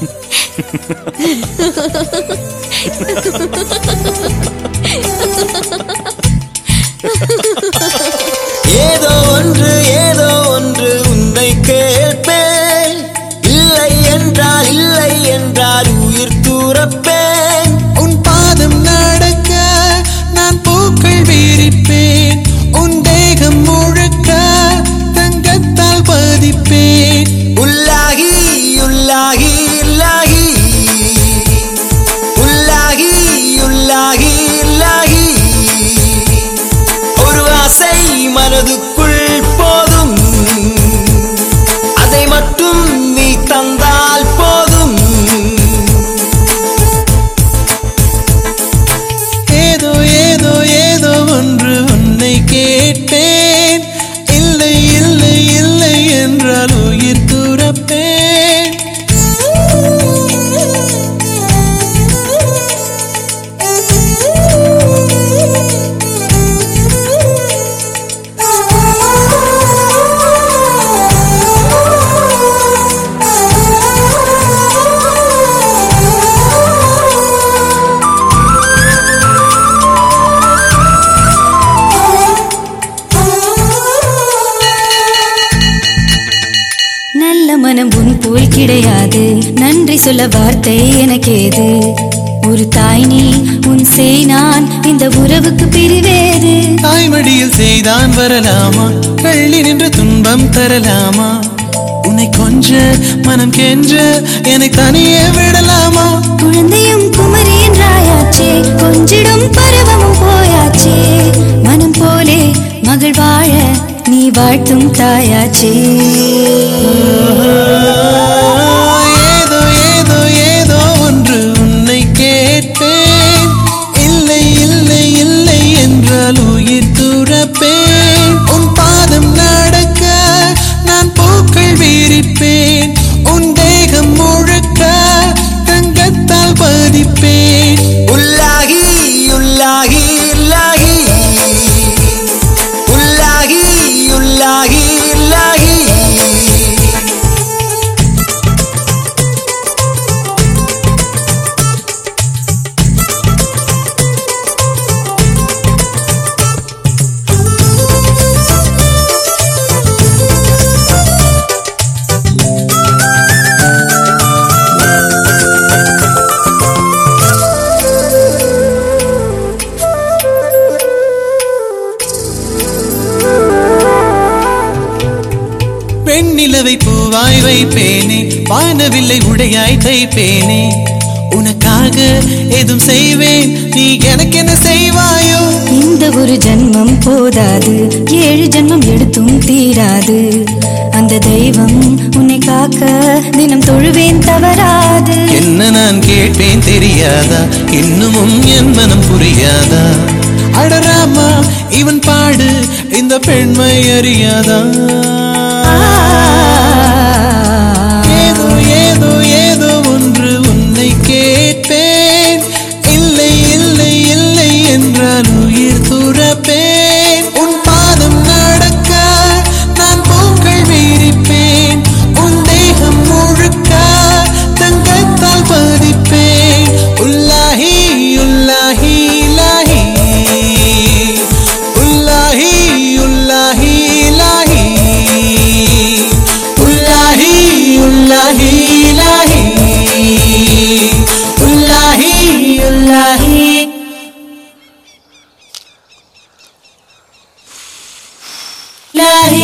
ஏதோ ஒன்று உன்னை கேட்பேன். இல்லை என்றால் உயிர் தூரப்பேன். உன் பாதம் நடக்க நான் பூக்கள் விரிப்பேன். உன் தேகம் முழுக்க தங்கத்தால் பதிப்பேன். உள்ளாகி உள்ளாகி உள்ளாகி உள்ளாகி உள்ளாகி உள்ளாகி ஒரு ஆசை மனதுக்குள் போதும். அதை மட்டும் நீ தந்தால் போதும். ஏதோ ஏதோ ஏதோ ஒன்று உன்னை கேட்பேன். இல்லை இல்லை இல்லை என்றால் உயிர் துறப்பேன். மனம் உன் போல் கிடையாது. நன்றி சொல்ல வார்த்தை எனக்கேது. ஒரு தாய் நீ, உன் செய் நான், இந்த உறவுக்கு பிரிவேது. தாய்மடியில் செய்தான் வரலாமா? கள்ளி நின்று துன்பம் தரலாமா? உன்னை கொஞ்ச மனம் கெஞ்ச என்னை தனியே விடலாமா? குழந்தையும் குமரி என்றாயாச்சே, கொஞ்சிடும் பருவமும் போயாச்சே. மனம் போலே மகள் வாழ நீ வாழ்த்தும் தாயாச்சே. ஏதோ ஏதோ ஏதோ ஒன்று உன்னை கேட்பேன். இல்லை இல்லை இல்லை என்றால் உயிர் துறப்பேன். உன் பாதம் நடக்க நான் பூக்கள் விரிப்பேன். உன் தேகம் முழுக்க தங்கத்தால் பதிப்பேன். உள்ளாகி உள்ளாகி உள்ளாகி உள்ளாகி உள்ளாகி உள்ளாகி பெண்ணிலவை பூவாய் வைப்பேனே, வானவில்லை உடையாய் தைப்பேனே. உனக்காக எதுவும் செய்வேன், நீ எனக்கு என்ன செய்வாயோ? இந்த ஒரு ஜன்மம் போதாது, 7 ஜன்மம் எடுத்தும் தீராது. அந்த தெய்வம் உன்னை காக்க தினம் தொழுவேன் தவறாது. என்ன நான் கேட்பேன் தெரியாதா? இன்னமும் என் மனம் புரியாதா? அடராமா இவன் பாடு இந்த பெண்மை அறியாதா? ஏதோ ஏதோ ஏதோ ஒன்று உன்னை கேட்பேன். இல்லை இல்லை இல்லை என்றால் உயிர் துறப்பேன். உன் பாதம் நடக்க நான் பூக்கள் விரிப்பேன். உன் தேகம் முழுக்க தங்கத்தால் பதிப்பேன். உள்ளாஹி உள்ளாஹி இலாஹி உள்ளாஹி உள்ளாஹி இலாஹி உள்ளாஹி உள்ளாஹி இலாஹி உள்ளாஹி உள்ளாஹி இலாஹி.